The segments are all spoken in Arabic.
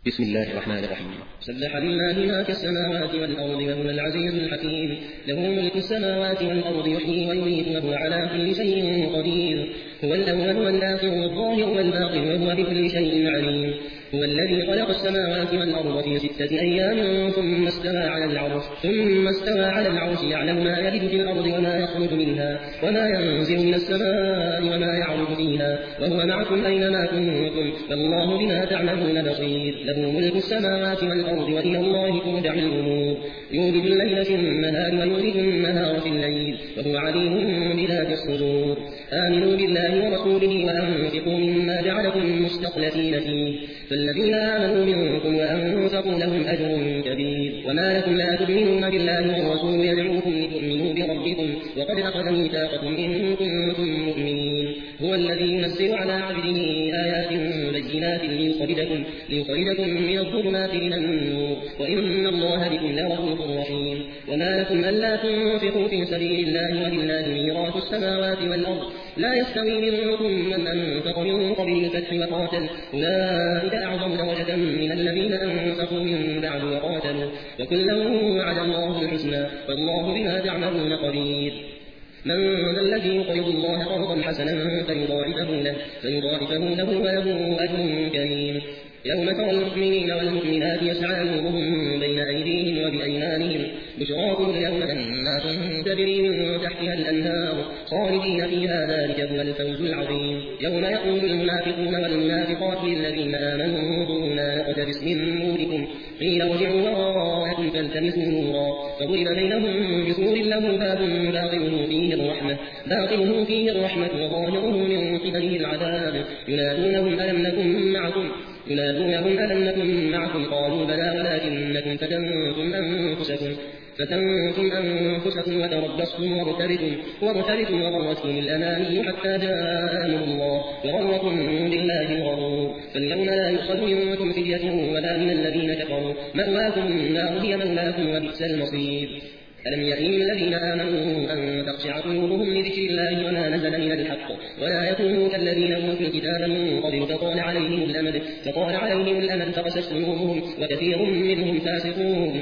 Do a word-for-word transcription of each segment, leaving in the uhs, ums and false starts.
بسم الله الرحمن الرحيم. سبح لله ما في السماوات والأرض وهو العزيز الحكيم. له ملك السماوات والأرض يحيي ويميت وهو على كل شيء قدير. هو الأول والآخر والظاهر والباطن وهو بكل شيء عليم. هو الذي خلق السماوات والأرض في ستة أيام ثم استوى على العرش ثم استوى على العرش يعلم ما يلج في الأرض وما يخرج منها وما ينزل من السماء وما يعرج فيها وهو معكم أينما كنتم والله بما تعملون بصير. له ملك السماوات والأرض وإلى الله ترجع الأمور. يولج الليل في النهار ويولج النهار في الليل وهو عليم بذات الصدور. آمنوا بالله ورسوله وأنفقوا مما جعلكم مستخلفين فيه فالذين آمنوا منكم وأنفقوا لهم أجر كبير. وما لكم لا تؤمنون بالله والرسول يدعوكم لتؤمنوا بربكم وقد أخذ ميثاقكم إن كنتم مؤمنين. هو الذي ينزل على عبده آيات بينات ليخرجكم, ليخرجكم من الظلمات إلى النور وإن الله بكم لرؤوف رحيم. وما لكم ألا تنفقوا في سبيل الله ولله ميراث السماوات والأرض لا يستوي منكم من أنفق من قبل الفتح وقاتل أولئك أعظم درجة من الذين أنفقوا من بعد وقاتلوا وكلا وعد الله الحسنى والله بما تعملون قدير. من ذا الذي يقرض الله قرضا حسنا فيضاعفه له, فيضاعفه له وله أجر كريم. يوم ترى المؤمنين والمؤمنات يسعى نورهم بين أيديهم وبأيمانهم بشراكم اليوم جنات تجري من تحتها الأنهار خالدين فيها ذلك هو الفوز العظيم. يوم يقول المنافقون والمنافقات للذين آمنوا انظرونا نقتبس من نوركم قيل ارجعوا وراءكم فالتمسوا نورا فضرب بينهم بسور له باب باطنه فيه الرحمة باطنه فيه الرحمة وظاهره من قبله العذاب ينادونهم ألم نكن معكم ينادونهم ألم نكن معكم قالوا بلى ولكنكم فتنتم أنفسكم فتنتم أنفسكم وتربصتم وارتبتم وارتبتم وغرتكم الأماني حتى جاء أمر الله وغركم بالله الغرور. فاليوم لا يؤخذ منكم فدية ولا من الذين كفروا مأواكم النار هي مولاكم وبئس المصير. ألم يئن الذين آمنوا أن تخشع قلوبهم لذكر الله وما نزل من الحق ولا يكونوا كالذين أوتوا الكتاب من قبل فطال عليهم الأمد فطال عليهم الأمد فقست قلوبهم وكثير منهم فاسقون.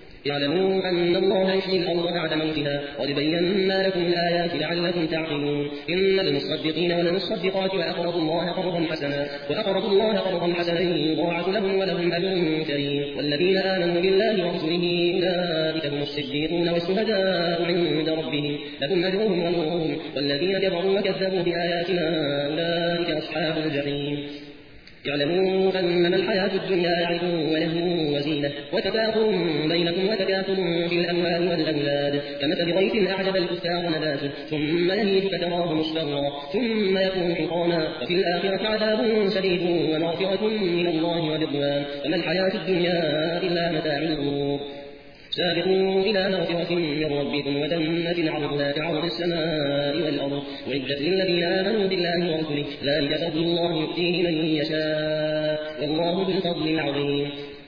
يعلموا أن الله يحيي الأرض بعد موتها قد بينا لكم الآيات لعلكم تعقلون. إن المصدقين والمصدقات وأقرضوا الله قرضا حسنا وأقرضوا الله قرضا حسنا يضاعف لهم ولهم أجر كريم. والذين آمنوا بالله ورسله أولئك هم الصديقون والشهداء عند ربهم لهم أجرهم ونورهم. والذين كفروا وكذبوا بآياتنا أولئك أصحاب الجحيم. يعلموا أنما الحياة الدنيا لعب ولهو وزينة وتفاخر بينكم وتكاثر في الأموال والأولاد كمثل غيث أعجب الكفار نباته ثم يهيج فتراه مصفرا ثم يكون حطاما وفي الآخرة عذاب شديد ومغفرة من الله ورضوان وما الحياة الدنيا إلا متاع الغرور. سابقوا إلى مغفرة من ربكم وجنة عرضها كعرض السماء والأرض وعدت للذين آمنوا بالله ورسله ذلك فضل الله يؤتيه من يشاء والله ذو الفضل العظيم.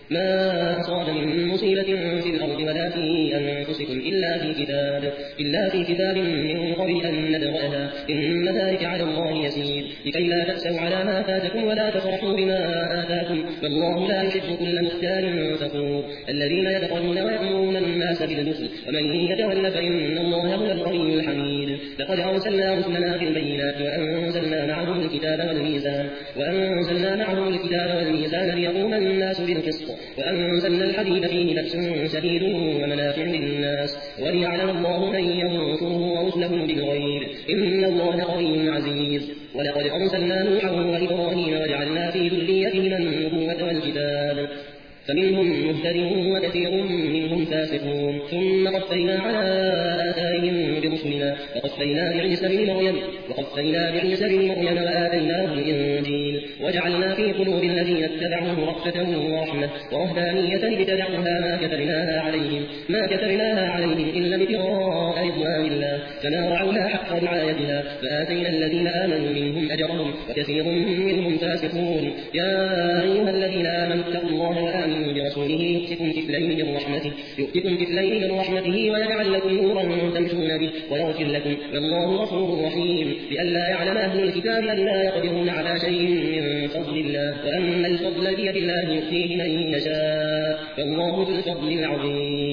ما أصاب من مصيبة في الأرض ولا في أنفسكم إلا في كتاب إلا في كتاب من قبل أن نبرأها إن ذلك على الله يسير. لكي لا تأسوا على ما فاتكم ولا تفرحوا بما آتاكم والله لا يحب كل مختال فخور. الذين يبخلون ويأمرون الناس بالبخل ومن يتول فإن الله هو الغني الحميد. لقد أرسلنا رسلنا بالبينات وأنزلنا معهم الكتاب والميزان وأنزلنا معهم الكتاب والميزان ليقوم الناس بالقسط وأنزلنا الحديد فيه بأس شديد ومنافع للناس وليعلم الله من ينصره ورسله بالغيب إن الله قوي عزيز. ولقد أرسلنا نوحا وإبراهيم وجعلنا في ذريتهما النبوة والكتاب فمنهم مهتد وكثير منهم فاسقون. ثم قفينا على آثارهم برسلنا وقفينا بعيسى بن مريم وقفينا بعيسى بن مريم وآتيناه الإنجيل وجعلنا في قلوب الذين اتبعوه رأفة ورحمة ورهبانية لابتدعوها ما كتبناها عليهم ما كتبناها عليهم إلا ابتغاء رضوان الله فما رعوها حق رعايتها فآتينا الذين آمنوا منهم أجرهم وكثير منهم فاسقون. يا أيها الذين آمنوا اتقوا الله وآمنوا ورسوله يؤتكم كفلين من رحمته يؤتكم كفلين من رحمته ويجعل لكم نورا تمشون به ويغفر لكم والله غفور رحيم لئلا يعلم أهل الكتاب ألا يقدرون على شيء من فضل الله وأن الفضل بيد الله يؤتيه من يشاء والله ذو الفضل العظيم